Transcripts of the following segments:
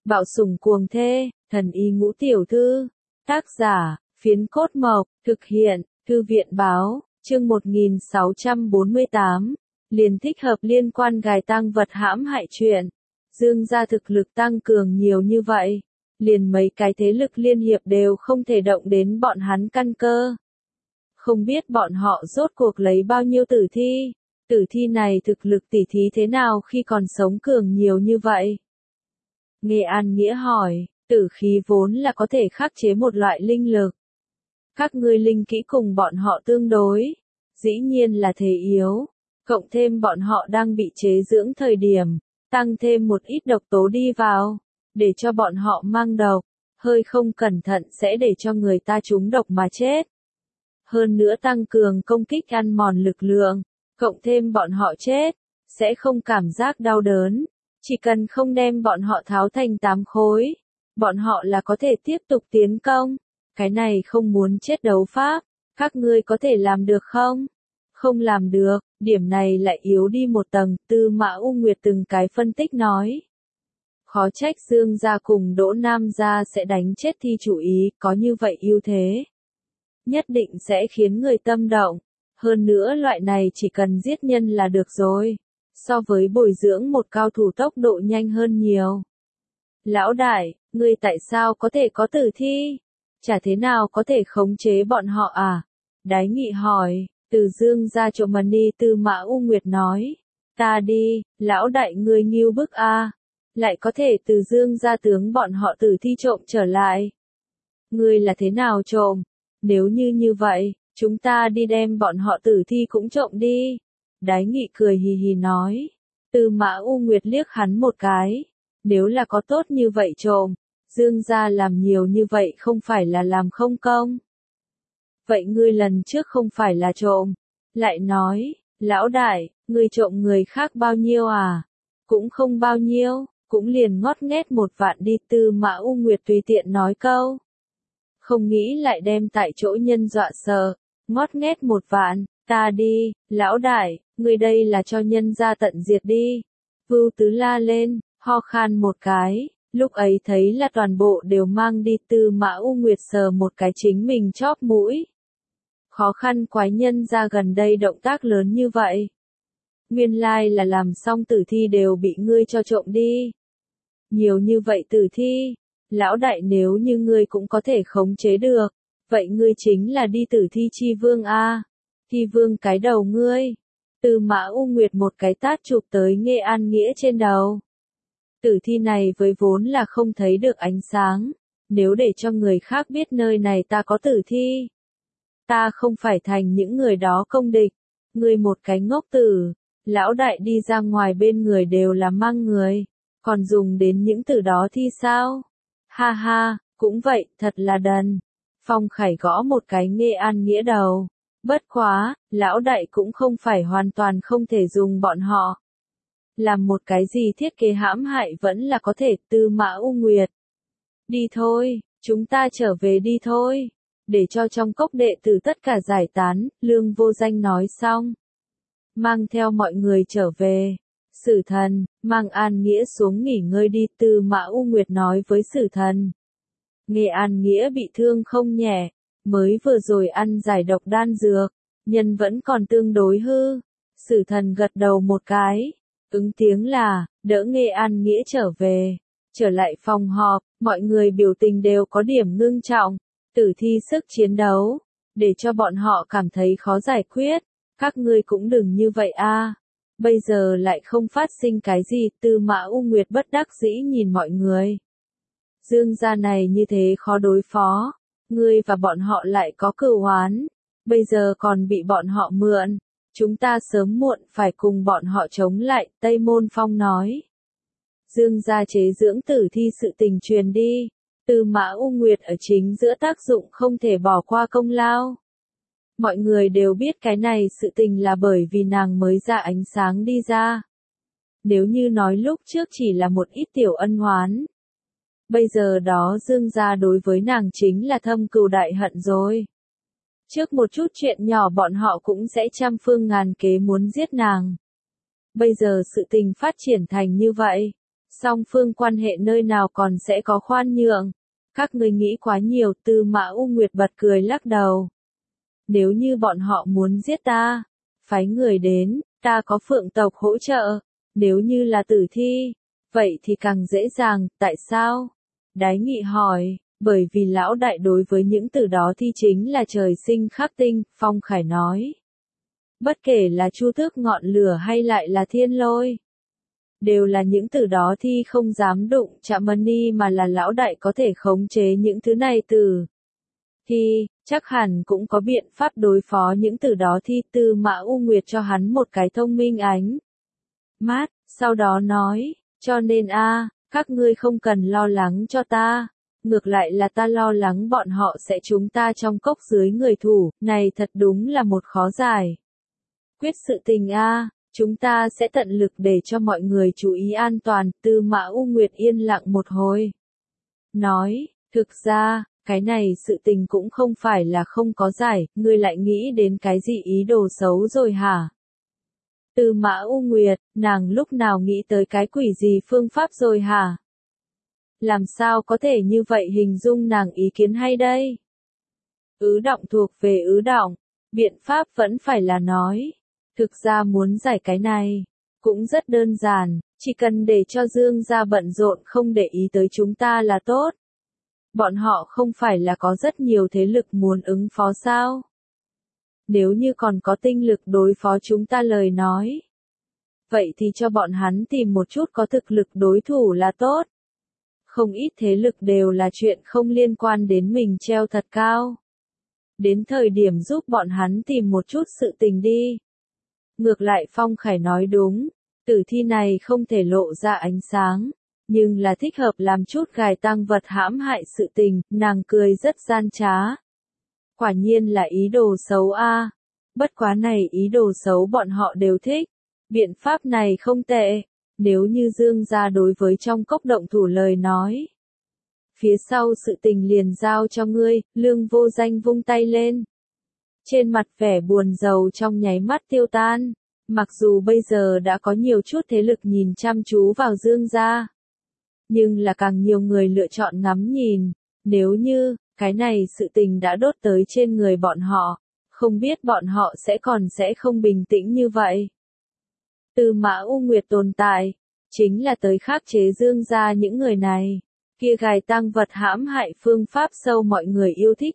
Bạo sủng cuồng thê, thần y ngũ tiểu thư. Tác giả, Phiến Cốt Mộc, thực hiện, Thư viện báo, chương 1648. Liền thích hợp liên quan gài tang vật hãm hại chuyện. Dương gia thực lực tăng cường nhiều như vậy. Liền mấy cái thế lực liên hiệp đều không thể động đến bọn hắn căn cơ. Không biết bọn họ rốt cuộc lấy bao nhiêu tử thi. Tử thi này thực lực tỉ thí thế nào khi còn sống cường nhiều như vậy? Nghe An Nghĩa hỏi, tử khí vốn là có thể khắc chế một loại linh lực. Các ngươi linh kỹ cùng bọn họ tương đối, dĩ nhiên là thể yếu, cộng thêm bọn họ đang bị chế dưỡng thời điểm, tăng thêm một ít độc tố đi vào, để cho bọn họ mang độc, hơi không cẩn thận sẽ để cho người ta trúng độc mà chết. Hơn nữa tăng cường công kích ăn mòn lực lượng, cộng thêm bọn họ chết, sẽ không cảm giác đau đớn, chỉ cần không đem bọn họ tháo thành 8 khối, bọn họ là có thể tiếp tục tiến công. Cái này không muốn chết đấu pháp, các ngươi có thể làm được không? Không làm được, điểm này lại yếu đi một tầng, Tư Mã U Nguyệt từng cái phân tích nói. Khó trách Dương gia cùng Đỗ Nam gia sẽ đánh chết thi chủ ý, có như vậy ưu thế. Nhất định sẽ khiến người tâm động, hơn nữa loại này chỉ cần giết nhân là được rồi, so với bồi dưỡng một cao thủ tốc độ nhanh hơn nhiều. Lão đại, ngươi tại sao có thể có tử thi? Chả thế nào có thể khống chế bọn họ à? Đái Nghị hỏi, từ Dương gia trộm mần đi. Tư Mã U Nguyệt nói, ta đi, lão đại ngươi nghiêu bức a, lại có thể từ Dương gia tướng bọn họ tử thi trộm trở lại. Ngươi là thế nào trộm? Nếu như vậy, chúng ta đi đem bọn họ tử thi cũng trộm đi. Đái Nghị cười hì hì nói, Tư Mã U Nguyệt liếc hắn một cái, nếu là có tốt như vậy trộm, Dương gia làm nhiều như vậy không phải là làm không công. Vậy ngươi lần trước không phải là trộm, lại nói, lão đại, ngươi trộm người khác bao nhiêu à? Cũng không bao nhiêu, cũng liền ngót nghét 1 vạn đi. Tư Mã U Nguyệt tùy tiện nói câu. Không nghĩ lại đem tại chỗ nhân dọa sợ, ngót nghét 1 vạn, ta đi, lão đại, ngươi đây là cho nhân gia tận diệt đi. Vưu Tứ la lên, ho khan một cái. Lúc ấy thấy là toàn bộ đều mang đi. Tư Mã U Nguyệt sờ một cái chính mình chóp mũi. Khó khăn quái nhân ra gần đây động tác lớn như vậy. Nguyên lai là làm xong tử thi đều bị ngươi cho trộm đi. Nhiều như vậy tử thi, lão đại nếu như ngươi cũng có thể khống chế được, vậy ngươi chính là đi tử thi chi vương a. Thi vương cái đầu ngươi. Tư Mã U Nguyệt một cái tát chụp tới Nghe An Nghĩa trên đầu. Tử thi này với vốn là không thấy được ánh sáng, nếu để cho người khác biết nơi này ta có tử thi, ta không phải thành những người đó công địch. Ngươi một cái ngốc tử, lão đại đi ra ngoài bên người đều là mang người, còn dùng đến những từ đó thi sao? Ha ha, cũng vậy, thật là đần. Phong Khải gõ một cái Nghe An Nghĩa đầu. Bất quá, lão đại cũng không phải hoàn toàn không thể dùng bọn họ. Làm một cái gì thiết kế hãm hại vẫn là có thể. Tư Mã U Nguyệt. Đi thôi, chúng ta trở về đi thôi. Để cho trong cốc đệ tử tất cả giải tán, Lương Vô Danh nói xong. Mang theo mọi người trở về. Sử Thần, mang An Nghĩa xuống nghỉ ngơi đi. Tư Mã U Nguyệt nói với Sử Thần. Nghe An Nghĩa bị thương không nhẹ, mới vừa rồi ăn giải độc đan dược, nhân vẫn còn tương đối hư. Sử Thần gật đầu một cái, ứng tiếng là, đỡ Nghe An Nghĩa trở về. Trở lại phòng họp, mọi người biểu tình đều có điểm ngưng trọng. Tử thi sức chiến đấu, để cho bọn họ cảm thấy khó giải quyết. Các ngươi cũng đừng như vậy a. Bây giờ lại không phát sinh cái gì. Tư Mã U Nguyệt bất đắc dĩ nhìn mọi người. Dương gia này như thế khó đối phó, ngươi và bọn họ lại có cừu oán, bây giờ còn bị bọn họ mượn, chúng ta sớm muộn phải cùng bọn họ chống lại. Tây Môn Phong nói. Dương gia chế dưỡng tử thi sự tình truyền đi. Tư Mã U Nguyệt ở chính giữa tác dụng không thể bỏ qua công lao. Mọi người đều biết cái này sự tình là bởi vì nàng mới ra ánh sáng đi ra. Nếu như nói lúc trước chỉ là một ít tiểu ân oán, bây giờ đó Dương gia đối với nàng chính là thâm cừu đại hận rồi. Trước một chút chuyện nhỏ bọn họ cũng sẽ trăm phương ngàn kế muốn giết nàng. Bây giờ sự tình phát triển thành như vậy, Song phương quan hệ nơi nào còn sẽ có khoan nhượng. Các ngươi nghĩ quá nhiều, Tư Mã U Nguyệt bật cười lắc đầu. Nếu như bọn họ muốn giết ta, phái người đến, ta có Phượng tộc hỗ trợ. Nếu như là Tử Thi, vậy thì càng dễ dàng, tại sao? Đái Nghị hỏi, bởi vì lão đại đối với những từ đó thi chính là trời sinh khắc tinh, Phong Khải nói. Bất kể là Chu Tước ngọn lửa hay lại là Thiên Lôi, đều là những từ đó thi không dám đụng chạm Mani mà là lão đại có thể khống chế những thứ này từ thi, chắc hẳn cũng có biện pháp đối phó những từ đó thi. Tư Mã U Nguyệt cho hắn một cái thông minh ánh mắt, sau đó nói, cho nên các ngươi không cần lo lắng cho ta, ngược lại là ta lo lắng bọn họ sẽ trúng ta trong cốc dưới người thủ, này thật đúng là một khó giải quyết sự tình chúng ta sẽ tận lực để cho mọi người chú ý an toàn. Tư Mã U Nguyệt yên lặng một hồi, nói, thực ra, cái này sự tình cũng không phải là không có giải, ngươi lại nghĩ đến cái gì ý đồ xấu rồi hả? Tư Mã U Nguyệt, nàng lúc nào nghĩ tới cái quỷ gì phương pháp rồi hả? Làm sao có thể như vậy hình dung nàng ý kiến hay đây? Ứ động thuộc về ứ động, biện pháp vẫn phải là nói. Thực ra muốn giải cái này, cũng rất đơn giản, chỉ cần để cho Dương gia bận rộn không để ý tới chúng ta là tốt. Bọn họ không phải là có rất nhiều thế lực muốn ứng phó sao? Nếu như còn có tinh lực đối phó chúng ta lời nói, vậy thì cho bọn hắn tìm một chút có thực lực đối thủ là tốt. Không ít thế lực đều là chuyện không liên quan đến mình treo thật cao. Đến thời điểm giúp bọn hắn tìm một chút sự tình đi. Ngược lại Phong Khải nói đúng, tử thi này không thể lộ ra ánh sáng, nhưng là thích hợp làm chút gài tang vật hãm hại sự tình, nàng cười rất gian trá. Quả nhiên là ý đồ xấu bất quá này ý đồ xấu bọn họ đều thích, biện pháp này không tệ, nếu như Dương gia đối với trong cốc động thủ lời nói. Phía sau sự tình liền giao cho ngươi, Lương Vô Danh vung tay lên. Trên mặt vẻ buồn rầu trong nháy mắt tiêu tan, mặc dù bây giờ đã có nhiều chút thế lực nhìn chăm chú vào Dương gia. Nhưng là càng nhiều người lựa chọn ngắm nhìn, nếu như, cái này sự tình đã đốt tới trên người bọn họ, không biết bọn họ sẽ không bình tĩnh như vậy. Tư Mã U Nguyệt tồn tại, chính là tới khắc chế Dương gia những người này, kia gài tang vật hãm hại phương pháp sâu mọi người yêu thích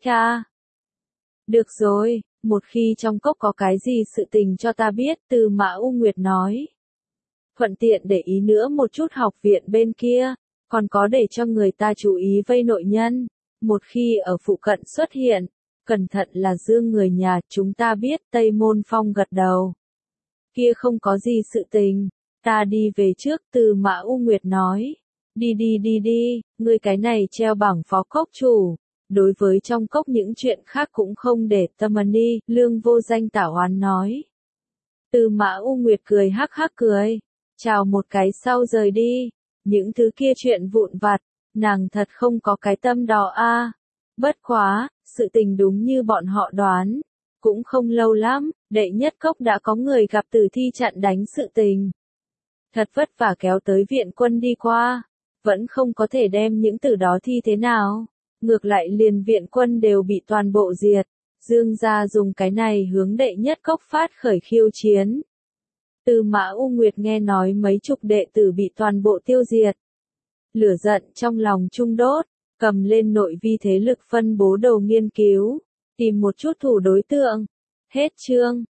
Được rồi, một khi trong cốc có cái gì sự tình cho ta biết, Tư Mã U Nguyệt nói. Thuận tiện để ý nữa một chút học viện bên kia, còn có để cho người ta chú ý vây nội nhân, một khi ở phụ cận xuất hiện, cẩn thận là Dương người nhà, chúng ta biết. Tây Môn Phong gật đầu. Kia không có gì sự tình, ta đi về trước. Tư Mã U Nguyệt nói. Đi, ngươi cái này treo bảng phó cốc chủ. Đối với trong cốc những chuyện khác cũng không để tâm đi, Lương Vô Danh tảo oán nói. Tư Mã U Nguyệt cười hắc hắc cười, chào một cái sau rời đi, những thứ kia chuyện vụn vặt, nàng thật không có cái tâm đó Bất quá, sự tình đúng như bọn họ đoán, cũng không lâu lắm, đệ nhất cốc đã có người gặp tử thi chặn đánh sự tình. Thật vất vả kéo tới viện quân đi qua, vẫn không có thể đem những tử đó thi thế nào. Ngược lại liền viện quân đều bị toàn bộ diệt, Dương gia dùng cái này hướng đệ nhất cốc phát khởi khiêu chiến. Tư Mã U Nguyệt nghe nói mấy chục đệ tử bị toàn bộ tiêu diệt. Lửa giận trong lòng trung đốt, cầm lên nội vi thế lực phân bố đầu nghiên cứu, tìm một chút thủ đối tượng. Hết chương.